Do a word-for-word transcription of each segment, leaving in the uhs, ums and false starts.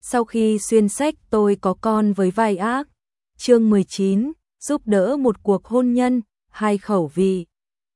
Sau khi xuyên sách tôi có con với vai ác. Chương mười chín, giúp đỡ một cuộc hôn nhân, hai khẩu vị.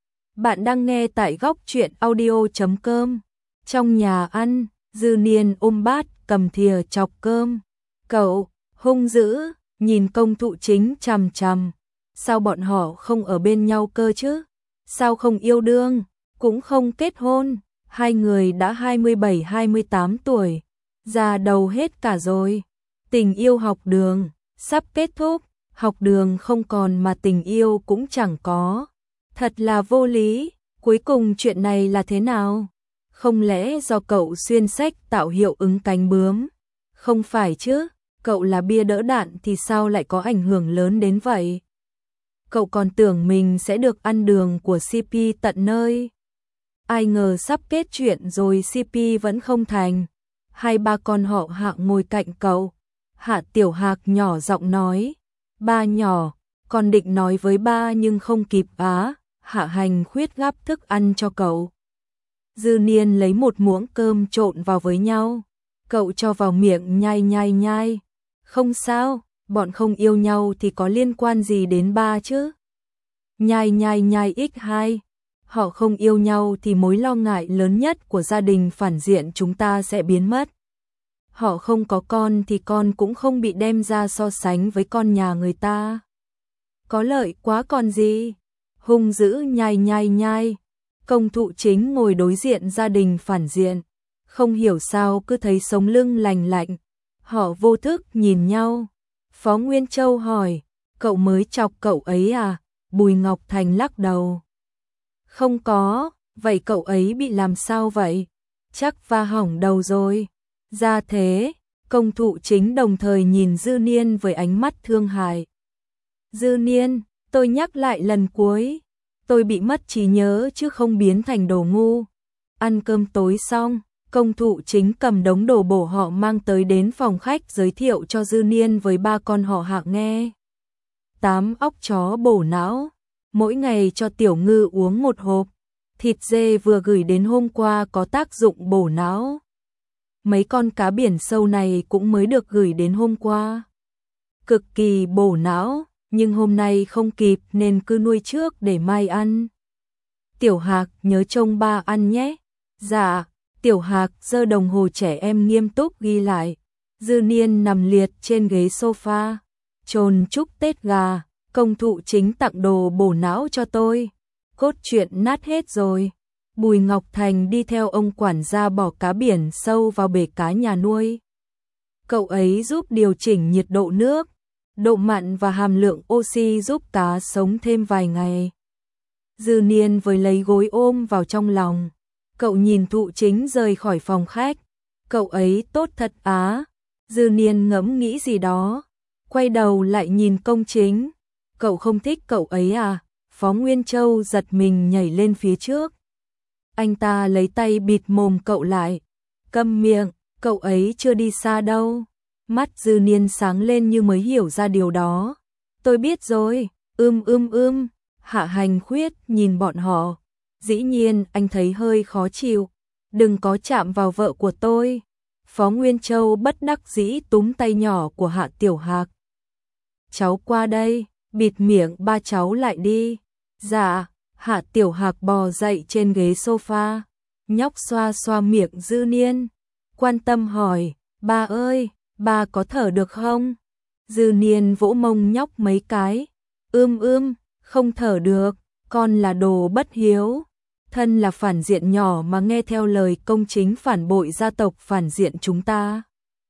Bạn đang nghe tại góc truyện audio chấm com. Trong nhà ăn, Dư Niên ôm bát, cầm thìa chọc cơm. Cậu, hung dữ, nhìn công thụ chính chằm chằm. Sao bọn họ không ở bên nhau cơ chứ? Sao không yêu đương, cũng không kết hôn? Hai người đã hai mươi bảy hai mươi tám tuổi, già đầu hết cả rồi. Tình yêu học đường, sắp kết thúc, học đường không còn mà tình yêu cũng chẳng có. Thật là vô lý, cuối cùng chuyện này là thế nào? Không lẽ do cậu xuyên sách tạo hiệu ứng cánh bướm? Không phải chứ, cậu là bia đỡ đạn thì sao lại có ảnh hưởng lớn đến vậy? Cậu còn tưởng mình sẽ được ăn đường của xê pê tận nơi. Ai ngờ sắp kết chuyện rồi xê pê vẫn không thành. Hai ba con họ Hạ ngồi cạnh cậu. Hạ Tiểu Hạc nhỏ giọng nói. Ba nhỏ, con định nói với ba nhưng không kịp á. Hạ Hành khuyết gắp thức ăn cho cậu. Dư Niên lấy một muỗng cơm trộn vào với nhau. Cậu cho vào miệng nhai nhai nhai. Không sao, bọn không yêu nhau thì có liên quan gì đến ba chứ. Nhai nhai nhai x hai. Họ không yêu nhau thì mối lo ngại lớn nhất của gia đình phản diện chúng ta sẽ biến mất. Họ không có con thì con cũng không bị đem ra so sánh với con nhà người ta. Có lợi quá còn gì. Hung dữ nhai nhai nhai. Công thụ chính ngồi đối diện gia đình phản diện. Không hiểu sao cứ thấy sống lưng lành lạnh. Họ vô thức nhìn nhau. Phó Nguyên Châu hỏi, cậu mới chọc cậu ấy à? Bùi Ngọc Thành lắc đầu. Không có, vậy cậu ấy bị làm sao vậy? Chắc va hỏng đầu rồi. Ra thế, công thụ chính đồng thời nhìn Dư Niên với ánh mắt thương hại. Dư Niên, tôi nhắc lại lần cuối. Tôi bị mất trí nhớ chứ không biến thành đồ ngu. Ăn cơm tối xong, công thụ chính cầm đống đồ bổ họ mang tới đến phòng khách giới thiệu cho Dư Niên với ba con họ Hạ nghe. Tám óc chó bổ não. Mỗi ngày cho Tiểu Ngư uống một hộp. Thịt dê vừa gửi đến hôm qua có tác dụng bổ não. Mấy con cá biển sâu này cũng mới được gửi đến hôm qua. Cực kỳ bổ não, nhưng hôm nay không kịp nên cứ nuôi trước để mai ăn. Tiểu Hạc nhớ trông ba ăn nhé. Dạ, Tiểu Hạc giơ đồng hồ trẻ em nghiêm túc ghi lại. Dư Niên nằm liệt trên ghế sofa. Chồn chúc Tết gà. Công thụ chính tặng đồ bổ não cho tôi. Cốt truyện nát hết rồi. Bùi Ngọc Thành đi theo ông quản gia bỏ cá biển sâu vào bể cá nhà nuôi. Cậu ấy giúp điều chỉnh nhiệt độ nước, độ mặn và hàm lượng oxy giúp cá sống thêm vài ngày. Dư Niên với lấy gối ôm vào trong lòng. Cậu nhìn thụ chính rời khỏi phòng khách. Cậu ấy tốt thật á. Dư Niên ngẫm nghĩ gì đó. Quay đầu lại nhìn công chính. Cậu không thích cậu ấy à? Phó Nguyên Châu giật mình nhảy lên phía trước. Anh ta lấy tay bịt mồm cậu lại. Câm miệng, cậu ấy chưa đi xa đâu. Mắt Dư Niên sáng lên như mới hiểu ra điều đó. Tôi biết rồi, ưm ưm ưm. Hạ Hành khuyết nhìn bọn họ. Dĩ nhiên anh thấy hơi khó chịu. Đừng có chạm vào vợ của tôi. Phó Nguyên Châu bất đắc dĩ túm tay nhỏ của Hạ Tiểu Hạc. Cháu qua đây. Bịt miệng ba cháu lại đi. Dạ, Hạ Tiểu Hạc bò dậy trên ghế sofa. Nhóc xoa xoa miệng Dư Niên. Quan tâm hỏi, ba ơi, ba có thở được không? Dư Niên vỗ mông nhóc mấy cái. Ưm ưm, không thở được, con là đồ bất hiếu. Thân là phản diện nhỏ mà nghe theo lời công chính phản bội gia tộc phản diện chúng ta.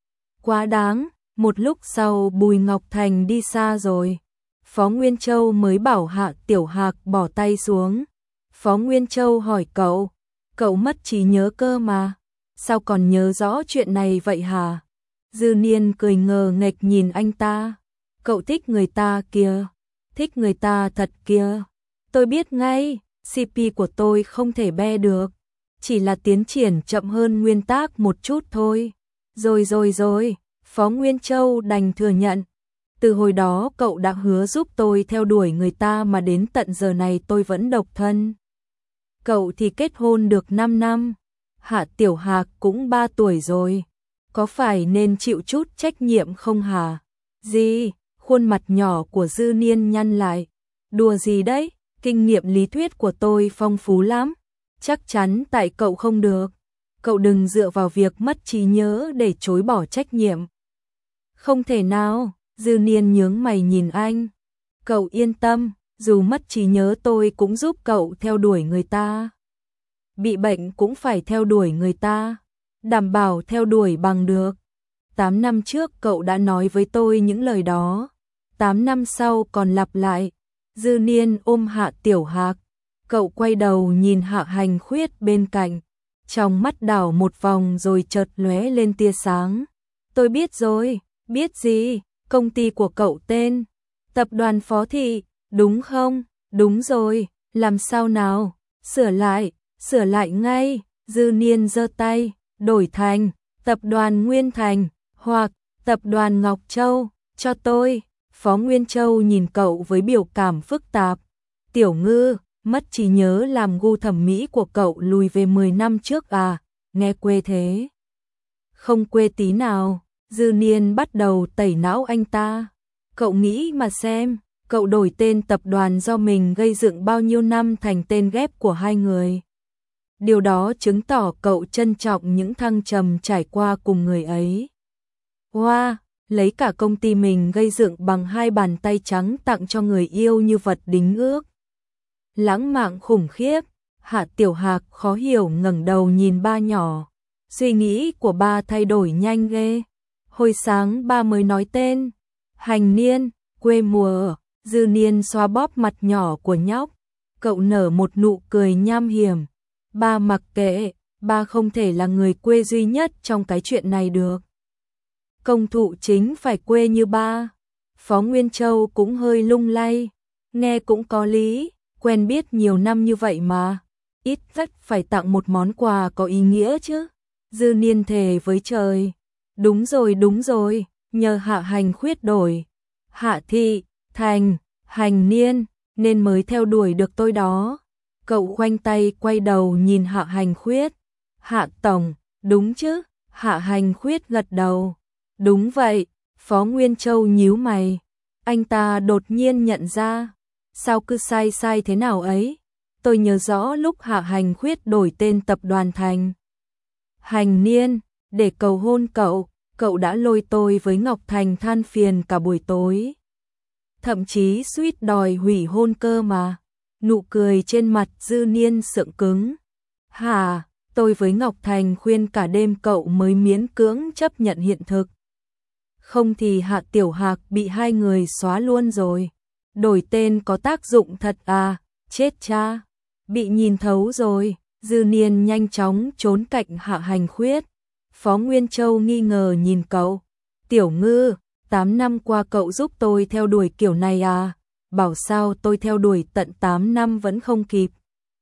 Quá đáng, một lúc sau Bùi Ngọc Thành đi xa rồi. Phó Nguyên Châu mới bảo Hạ Tiểu Hạc bỏ tay xuống. Phó Nguyên Châu hỏi cậu, cậu mất trí nhớ cơ mà, sao còn nhớ rõ chuyện này vậy hả? Dư Niên cười ngờ nghệch nhìn anh ta. Cậu thích người ta kìa, thích người ta thật kìa. Tôi biết ngay, xê pê của tôi không thể be được, chỉ là tiến triển chậm hơn nguyên tác một chút thôi. Rồi rồi rồi, Phó Nguyên Châu đành thừa nhận. Từ hồi đó cậu đã hứa giúp tôi theo đuổi người ta mà đến tận giờ này tôi vẫn độc thân. Cậu thì kết hôn được năm năm. Hạ Tiểu Hạc cũng ba tuổi rồi. có phải nên chịu chút trách nhiệm không hả? Gì? Khuôn mặt nhỏ của Dư Niên nhăn lại. Đùa gì đấy? Kinh nghiệm lý thuyết của tôi phong phú lắm. Chắc chắn tại cậu không được. Cậu đừng dựa vào việc mất trí nhớ để chối bỏ trách nhiệm. Không thể nào, Dư Niên nhướng mày nhìn anh. Cậu yên tâm, dù mất trí nhớ tôi cũng giúp cậu theo đuổi người ta. Bị bệnh cũng phải theo đuổi người ta. Đảm bảo theo đuổi bằng được. Tám năm trước cậu đã nói với tôi những lời đó. Tám năm sau còn lặp lại. Dư Niên ôm Hạ Tiểu Hạc. Cậu quay đầu nhìn Hạ Hành Khuyết bên cạnh. Trong mắt đảo một vòng rồi chợt lóe lên tia sáng. Tôi biết rồi, biết gì? Công ty của cậu tên Tập đoàn Phó Thị, đúng không? Đúng rồi, làm sao nào? Sửa lại, sửa lại ngay. Dư Niên giơ tay, đổi thành Tập đoàn Nguyên Thành hoặc Tập đoàn Ngọc Châu, cho tôi. Phó Nguyên Châu nhìn cậu với biểu cảm phức tạp. Tiểu Ngư, mất trí nhớ làm gu thẩm mỹ của cậu lùi về mười năm trước à? Nghe quê thế. Không quê tí nào. Dư Niên bắt đầu tẩy não anh ta. Cậu nghĩ mà xem, cậu đổi tên tập đoàn do mình gây dựng bao nhiêu năm thành tên ghép của hai người. Điều đó chứng tỏ cậu trân trọng những thăng trầm trải qua cùng người ấy. Wow, lấy cả công ty mình gây dựng bằng hai bàn tay trắng tặng cho người yêu như vật đính ước. Lãng mạn khủng khiếp. Hạ Tiểu Hạc khó hiểu ngẩng đầu nhìn ba nhỏ. Suy nghĩ của ba thay đổi nhanh ghê. Hồi sáng ba mới nói tên Hành Niên, quê mùa. Dư Niên xoa bóp mặt nhỏ của nhóc. Cậu nở một nụ cười nham hiểm. Ba mặc kệ, ba không thể là người quê duy nhất trong cái chuyện này được. Công thụ chính phải quê như ba. Phó Nguyên Châu cũng hơi lung lay. Nghe cũng có lý, quen biết nhiều năm như vậy mà. Ít nhất phải tặng một món quà có ý nghĩa chứ. Dư Niên thề với trời. Đúng rồi, đúng rồi, nhờ Hạ Hành Khuyết đổi. Hạ Thị, Thành, Hành Niên, nên mới theo đuổi được tôi đó. Cậu khoanh tay quay đầu nhìn Hạ Hành Khuyết. Hạ Tổng, đúng chứ? Hạ Hành Khuyết gật đầu. Đúng vậy. Phó Nguyên Châu nhíu mày. Anh ta đột nhiên nhận ra. Sao cứ sai sai thế nào ấy? Tôi nhớ rõ lúc Hạ Hành Khuyết đổi tên tập đoàn thành Hành Niên, để cầu hôn cậu, cậu đã lôi tôi với Ngọc Thành than phiền cả buổi tối. Thậm chí suýt đòi hủy hôn cơ mà. Nụ cười trên mặt Dư Niên sượng cứng. Hả, tôi với Ngọc Thành khuyên cả đêm cậu mới miễn cưỡng chấp nhận hiện thực. Không thì Hạ Tiểu Hạc bị hai người xóa luôn rồi. Đổi tên có tác dụng thật à, chết cha. Bị nhìn thấu rồi. Dư Niên nhanh chóng trốn cạnh Hạ Hành Khuyết. Phó Nguyên Châu nghi ngờ nhìn cậu. Tiểu Ngư, tám năm qua cậu giúp tôi theo đuổi kiểu này à? Bảo sao tôi theo đuổi tận tám năm vẫn không kịp.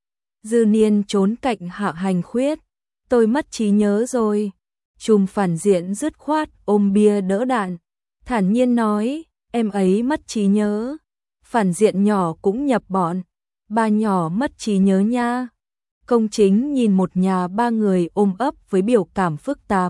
Dư Niên trốn cạnh Hạ Hành Khuyết. Tôi mất trí nhớ rồi. Trùm phản diện dứt khoát ôm bia đỡ đạn. Thản nhiên nói, em ấy mất trí nhớ. Phản diện nhỏ cũng nhập bọn. Ba nhỏ mất trí nhớ nha. Công Chính nhìn một nhà ba người ôm ấp với biểu cảm phức tạp.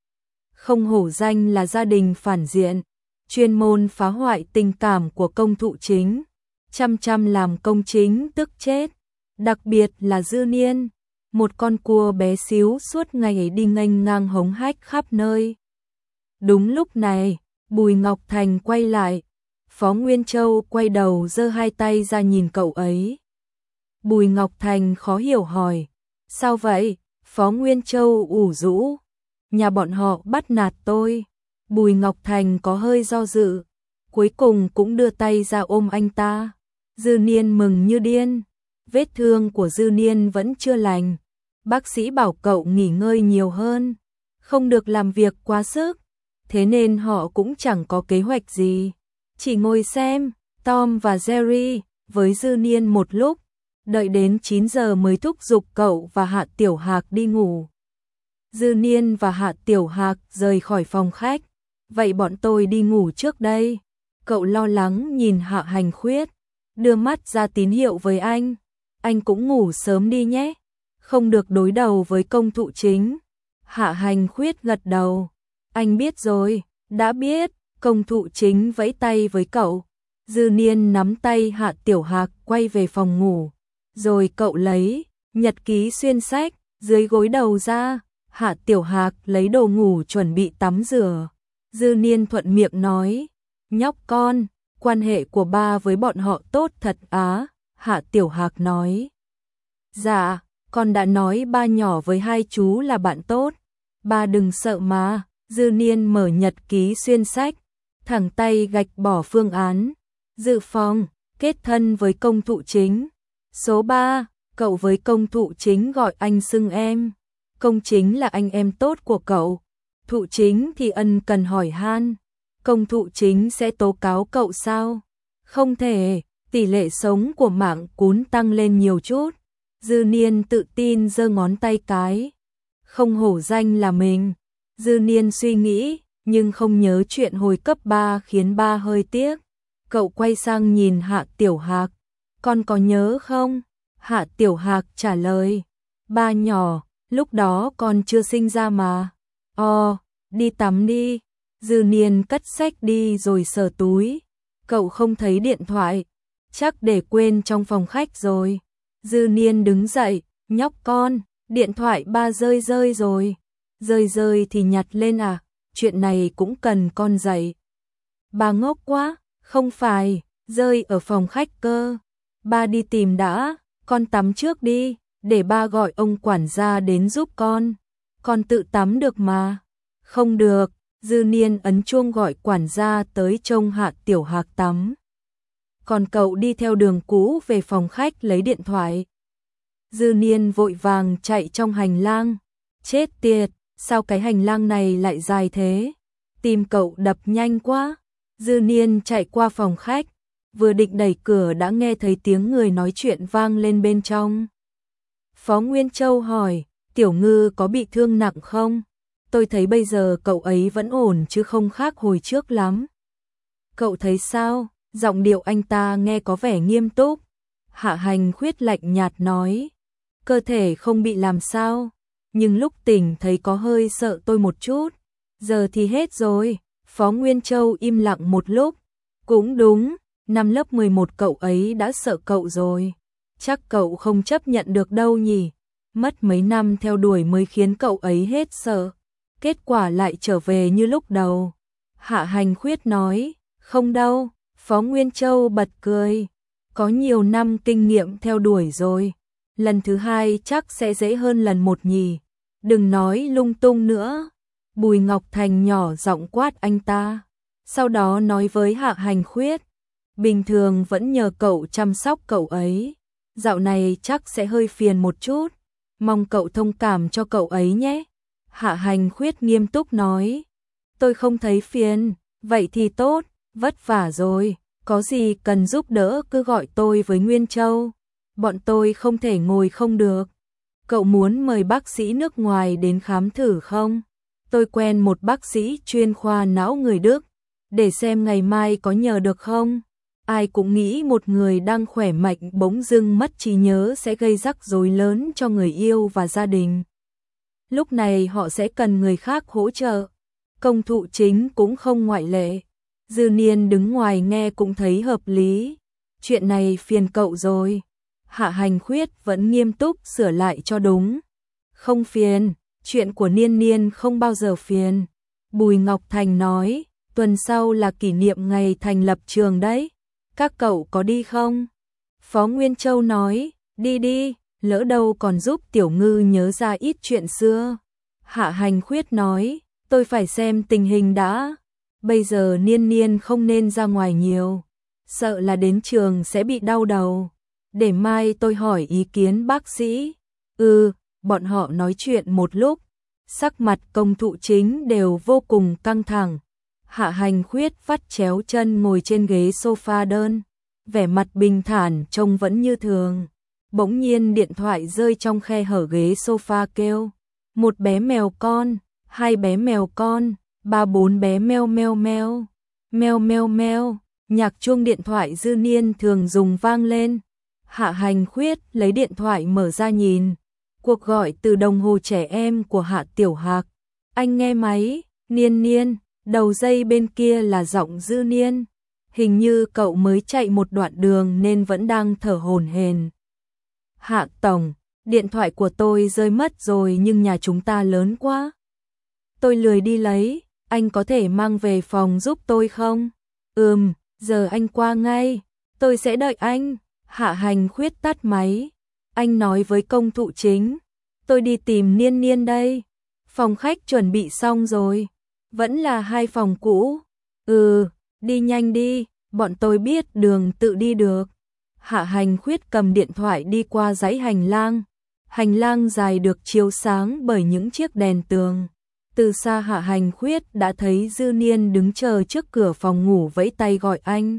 Không hổ danh là gia đình phản diện, chuyên môn phá hoại tình cảm của Công Thụ Chính, chăm chăm làm Công Chính tức chết. Đặc biệt là Dư Niên, một con cua bé xíu suốt ngày đi nghênh ngang hống hách khắp nơi. Đúng lúc này, Bùi Ngọc Thành quay lại. Phó Nguyên Châu quay đầu giơ hai tay ra nhìn cậu ấy. Bùi Ngọc Thành khó hiểu hỏi. Sao vậy? Phó Nguyên Châu ủ rũ. Nhà bọn họ bắt nạt tôi. Bùi Ngọc Thành có hơi do dự. Cuối cùng cũng đưa tay ra ôm anh ta. Dư Niên mừng như điên. Vết thương của Dư Niên vẫn chưa lành. Bác sĩ bảo cậu nghỉ ngơi nhiều hơn. Không được làm việc quá sức. Thế nên họ cũng chẳng có kế hoạch gì. Chỉ ngồi xem Tom và Jerry với Dư Niên một lúc. Đợi đến chín giờ mới thúc giục cậu và Hạ Tiểu Hạc đi ngủ. Dư Niên và Hạ Tiểu Hạc rời khỏi phòng khách. Vậy bọn tôi đi ngủ trước đây. Cậu lo lắng nhìn Hạ Hành Khuyết. Đưa mắt ra tín hiệu với anh. Anh cũng ngủ sớm đi nhé. Không được đối đầu với Công Thụ Chính. Hạ Hành Khuyết gật đầu. Anh biết rồi, đã biết. Công Thụ Chính vẫy tay với cậu. Dư Niên nắm tay Hạ Tiểu Hạc quay về phòng ngủ. Rồi cậu lấy nhật ký xuyên sách dưới gối đầu ra. Hạ Tiểu Hạc lấy đồ ngủ chuẩn bị tắm rửa. Dư Niên thuận miệng nói, nhóc con, quan hệ của ba với bọn họ tốt thật á. Hạ Tiểu Hạc nói, dạ, con đã nói ba nhỏ với hai chú là bạn tốt. Ba đừng sợ mà. Dư Niên mở nhật ký xuyên sách, thẳng tay gạch bỏ phương án. Dự phòng, kết thân với Công Thụ Chính. Số ba, cậu với Công Thụ Chính gọi anh xưng em. Công Chính là anh em tốt của cậu. Thụ Chính thì ân cần hỏi han. Công Thụ Chính sẽ tố cáo cậu sao? Không thể, tỷ lệ sống của mạng cún tăng lên nhiều chút. Dư Niên tự tin giơ ngón tay cái. Không hổ danh là mình. Dư Niên suy nghĩ, nhưng không nhớ chuyện hồi cấp ba khiến ba hơi tiếc. Cậu quay sang nhìn Hạ Tiểu Hạc. Con có nhớ không? Hạ Tiểu Hạc trả lời. Ba nhỏ, lúc đó con chưa sinh ra mà. Ồ, đi tắm đi. Dư Niên cất sách đi rồi sờ túi. Cậu không thấy điện thoại. Chắc để quên trong phòng khách rồi. Dư Niên đứng dậy. Nhóc con, điện thoại ba rơi rơi rồi. Rơi rơi thì nhặt lên à? Chuyện này cũng cần con dạy. Ba ngốc quá. Không phải, rơi ở phòng khách cơ. Ba đi tìm đã, con tắm trước đi, để ba gọi ông quản gia đến giúp con. Con tự tắm được mà. Không được, Dư Niên ấn chuông gọi quản gia tới trông Hạ Tiểu Hạc tắm. Còn cậu đi theo đường cũ về phòng khách lấy điện thoại. Dư Niên vội vàng chạy trong hành lang. Chết tiệt, sao cái hành lang này lại dài thế? Tim cậu đập nhanh quá. Dư Niên chạy qua phòng khách, vừa định đẩy cửa đã nghe thấy tiếng người nói chuyện vang lên bên trong. Phó Nguyên Châu hỏi, Tiểu Ngư có bị thương nặng không? Tôi thấy bây giờ cậu ấy vẫn ổn chứ không khác hồi trước lắm. Cậu thấy sao? Giọng điệu anh ta nghe có vẻ nghiêm túc. Hạ Hành Khuyết lạnh nhạt nói, cơ thể không bị làm sao, nhưng lúc tỉnh thấy có hơi sợ tôi một chút. Giờ thì hết rồi. Phó Nguyên Châu im lặng một lúc. Cũng đúng, năm lớp mười một cậu ấy đã sợ cậu rồi. Chắc cậu không chấp nhận được đâu nhỉ. Mất mấy năm theo đuổi mới khiến cậu ấy hết sợ. Kết quả lại trở về như lúc đầu. Hạ Hành Khuyết nói, không đâu. Phó Nguyên Châu bật cười. Có nhiều năm kinh nghiệm theo đuổi rồi. Lần thứ hai chắc sẽ dễ hơn lần một nhỉ. Đừng nói lung tung nữa. Bùi Ngọc Thành nhỏ giọng quát anh ta. Sau đó nói với Hạ Hành Khuyết, bình thường vẫn nhờ cậu chăm sóc cậu ấy. Dạo này chắc sẽ hơi phiền một chút. Mong cậu thông cảm cho cậu ấy nhé. Hạ Hành Khuyết nghiêm túc nói, tôi không thấy phiền. Vậy thì tốt, vất vả rồi. Có gì cần giúp đỡ cứ gọi tôi với Nguyên Châu. Bọn tôi không thể ngồi không được. Cậu muốn mời bác sĩ nước ngoài đến khám thử không? Tôi quen một bác sĩ chuyên khoa não người Đức, để xem ngày mai có nhờ được không. Ai cũng nghĩ một người đang khỏe mạnh bỗng dưng mất trí nhớ sẽ gây rắc rối lớn cho người yêu và gia đình. Lúc này họ sẽ cần người khác hỗ trợ. Công Thụ Chính cũng không ngoại lệ. Dư Niên đứng ngoài nghe cũng thấy hợp lý. Chuyện này phiền cậu rồi. Hạ Hành Khuyết vẫn nghiêm túc sửa lại cho đúng. Không phiền. Chuyện của Niên Niên không bao giờ phiền. Bùi Ngọc Thành nói, tuần sau là kỷ niệm ngày thành lập trường đấy. Các cậu có đi không? Phó Nguyên Châu nói, đi đi, lỡ đâu còn giúp Tiểu Ngư nhớ ra ít chuyện xưa. Hạ Hành Khuyết nói, tôi phải xem tình hình đã. Bây giờ Niên Niên không nên ra ngoài nhiều. Sợ là đến trường sẽ bị đau đầu. Để mai tôi hỏi ý kiến bác sĩ. Ừ. Bọn họ nói chuyện một lúc, sắc mặt Công Thụ Chính đều vô cùng căng thẳng. Hạ Hành Khuyết vắt chéo chân ngồi trên ghế sofa đơn, vẻ mặt bình thản trông vẫn như thường. Bỗng nhiên điện thoại rơi trong khe hở ghế sofa kêu, một bé mèo con, hai bé mèo con, ba bốn bé meo meo meo, meo meo meo. Nhạc chuông điện thoại Dư Niên thường dùng vang lên. Hạ Hành Khuyết lấy điện thoại mở ra nhìn. Cuộc gọi từ đồng hồ trẻ em của Hạ Tiểu Hạc. Anh nghe máy, Niên Niên, đầu dây bên kia là giọng Dư Niên. Hình như cậu mới chạy một đoạn đường nên vẫn đang thở hổn hển. Hạ tổng, điện thoại của tôi rơi mất rồi nhưng nhà chúng ta lớn quá. Tôi lười đi lấy, anh có thể mang về phòng giúp tôi không? Ừm, giờ anh qua ngay, tôi sẽ đợi anh. Hạ Hành Khuyết tắt máy. Anh nói với công thụ chính, tôi đi tìm Niên Niên đây. Phòng khách chuẩn bị xong rồi. Vẫn là hai phòng cũ. Ừ, đi nhanh đi, bọn tôi biết đường tự đi được. Hạ Hành Khuyết cầm điện thoại đi qua dãy hành lang. Hành lang dài được chiếu sáng bởi những chiếc đèn tường. Từ xa Hạ Hành Khuyết đã thấy Dư Niên đứng chờ trước cửa phòng ngủ vẫy tay gọi anh.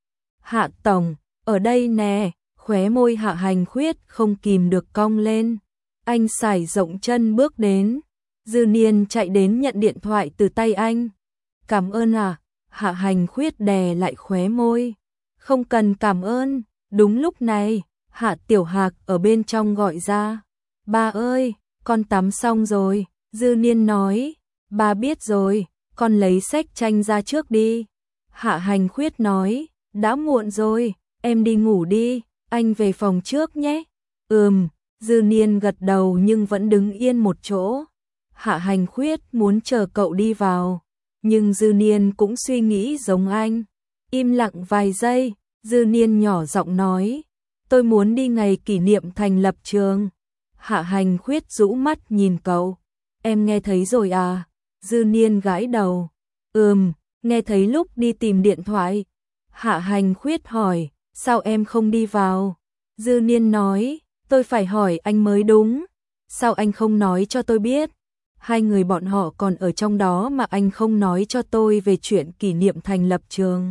Hạ tổng, ở đây nè, khóe môi Hạ Hành Khuyết không kìm được cong lên. Anh sải rộng chân bước đến. Dư Niên chạy đến nhận điện thoại từ tay anh. Cảm ơn à, Hạ Hành Khuyết đè lại khóe môi. Không cần cảm ơn. Đúng lúc này, Hạ Tiểu Hạc ở bên trong gọi ra. Ba ơi, con tắm xong rồi. Dư Niên nói, ba biết rồi, con lấy sách tranh ra trước đi. Hạ Hành Khuyết nói, đã muộn rồi, em đi ngủ đi, anh về phòng trước nhé. Ừm, Dư Niên gật đầu nhưng vẫn đứng yên một chỗ. Hạ Hành Khuyết muốn chờ cậu đi vào, nhưng Dư Niên cũng suy nghĩ giống anh. Im lặng vài giây, Dư Niên nhỏ giọng nói, tôi muốn đi ngày kỷ niệm thành lập trường. Hạ Hành Khuyết rũ mắt nhìn cậu. Em nghe thấy rồi à? Dư Niên gãi đầu. Ừm, nghe thấy lúc đi tìm điện thoại. Hạ Hành Khuyết hỏi, sao em không đi vào? Dư Niên nói, tôi phải hỏi anh mới đúng. Sao anh không nói cho tôi biết? Hai người bọn họ còn ở trong đó mà anh không nói cho tôi về chuyện kỷ niệm thành lập trường.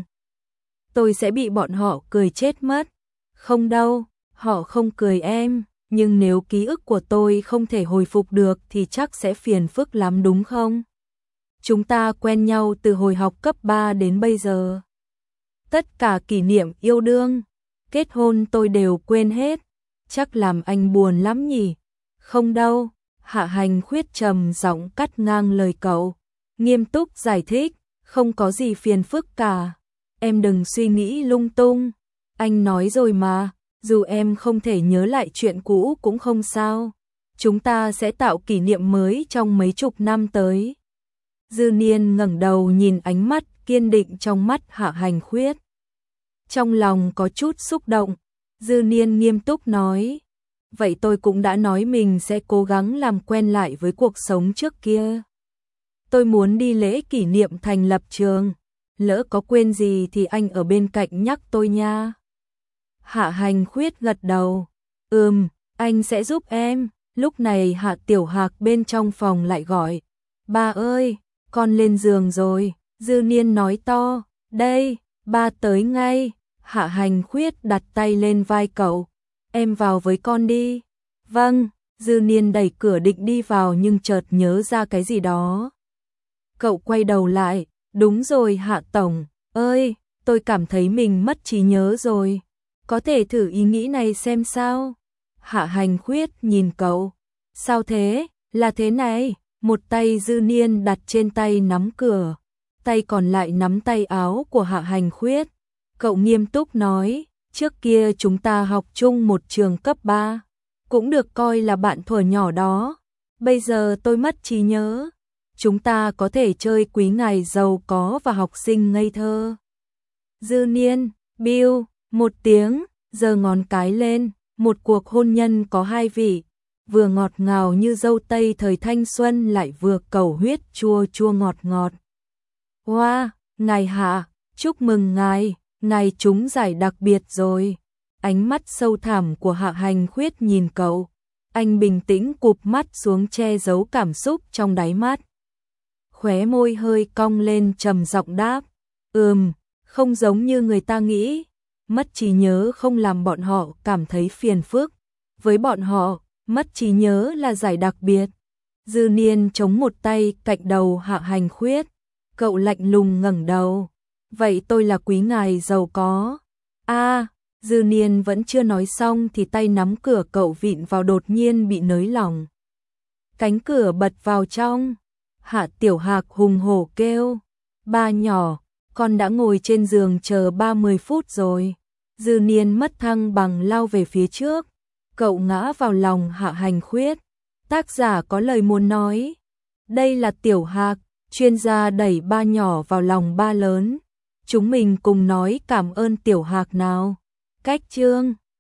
Tôi sẽ bị bọn họ cười chết mất. Không đâu, họ không cười em. Nhưng nếu ký ức của tôi không thể hồi phục được thì chắc sẽ phiền phức lắm đúng không? Chúng ta quen nhau từ hồi học cấp ba đến bây giờ. Tất cả kỷ niệm yêu đương, kết hôn tôi đều quên hết. Chắc làm anh buồn lắm nhỉ? Không đâu, Hạ Hành Khuyết trầm giọng cắt ngang lời cậu. Nghiêm túc giải thích, không có gì phiền phức cả. Em đừng suy nghĩ lung tung. Anh nói rồi mà. Dù em không thể nhớ lại chuyện cũ cũng không sao. Chúng ta sẽ tạo kỷ niệm mới trong mấy chục năm tới. Dư Niên ngẩng đầu nhìn ánh mắt kiên định trong mắt Hạ Hành Khuyết. Trong lòng có chút xúc động, Dư Niên nghiêm túc nói. Vậy tôi cũng đã nói mình sẽ cố gắng làm quen lại với cuộc sống trước kia. Tôi muốn đi lễ kỷ niệm thành lập trường. Lỡ có quên gì thì anh ở bên cạnh nhắc tôi nha. Hạ Hành Khuyết gật đầu. Ừm, anh sẽ giúp em. Lúc này Hạ Tiểu Hạc bên trong phòng lại gọi. Ba ơi, con lên giường rồi. Dư Niên nói to. Đây, ba tới ngay. Hạ Hành Khuyết đặt tay lên vai cậu. Em vào với con đi. Vâng, Dư Niên đẩy cửa định đi vào nhưng chợt nhớ ra cái gì đó. Cậu quay đầu lại. Đúng rồi Hạ Tổng. Ơi, tôi cảm thấy mình mất trí nhớ rồi. Có thể thử ý nghĩ này xem sao. Hạ Hành Khuyết nhìn cậu. Sao thế? Là thế này. Một tay Dư Niên đặt trên tay nắm cửa. Tay còn lại nắm tay áo của Hạ Hành Khuyết. Cậu nghiêm túc nói. Trước kia chúng ta học chung một trường cấp ba. Cũng được coi là bạn thuở nhỏ đó. Bây giờ tôi mất trí nhớ. Chúng ta có thể chơi quý ngài giàu có và học sinh ngây thơ. Dư Niên, Bill. Một tiếng, giơ ngón cái lên, một cuộc hôn nhân có hai vị, vừa ngọt ngào như dâu tây thời thanh xuân lại vừa cầu huyết chua chua ngọt ngọt. Hoa, wow, ngài Hạ, chúc mừng ngài, ngài trúng giải đặc biệt rồi. Ánh mắt sâu thẳm của Hạ Hành Khuyết nhìn cậu, anh bình tĩnh cụp mắt xuống che giấu cảm xúc trong đáy mắt. Khóe môi hơi cong lên trầm giọng đáp, ừm, không giống như người ta nghĩ. Mất trí nhớ không làm bọn họ cảm thấy phiền phức. Với bọn họ, mất trí nhớ là giải đặc biệt. Dư Niên chống một tay cạnh đầu Hạ Hành Khuyết. Cậu lạnh lùng ngẩng đầu. Vậy tôi là quý ngài giàu có. A, à, Dư Niên vẫn chưa nói xong thì tay nắm cửa cậu vịn vào đột nhiên bị nới lỏng. Cánh cửa bật vào trong. Hạ Tiểu Hạc hùng hổ kêu, ba nhỏ, con đã ngồi trên giường chờ ba mươi phút rồi. Dư Niên mất thăng bằng lao về phía trước, cậu ngã vào lòng Hạ Hành Khuyết. Tác giả có lời muốn nói. Đây là Tiểu Hạc, chuyên gia đẩy ba nhỏ vào lòng ba lớn. Chúng mình cùng nói cảm ơn Tiểu Hạc nào. Cách chương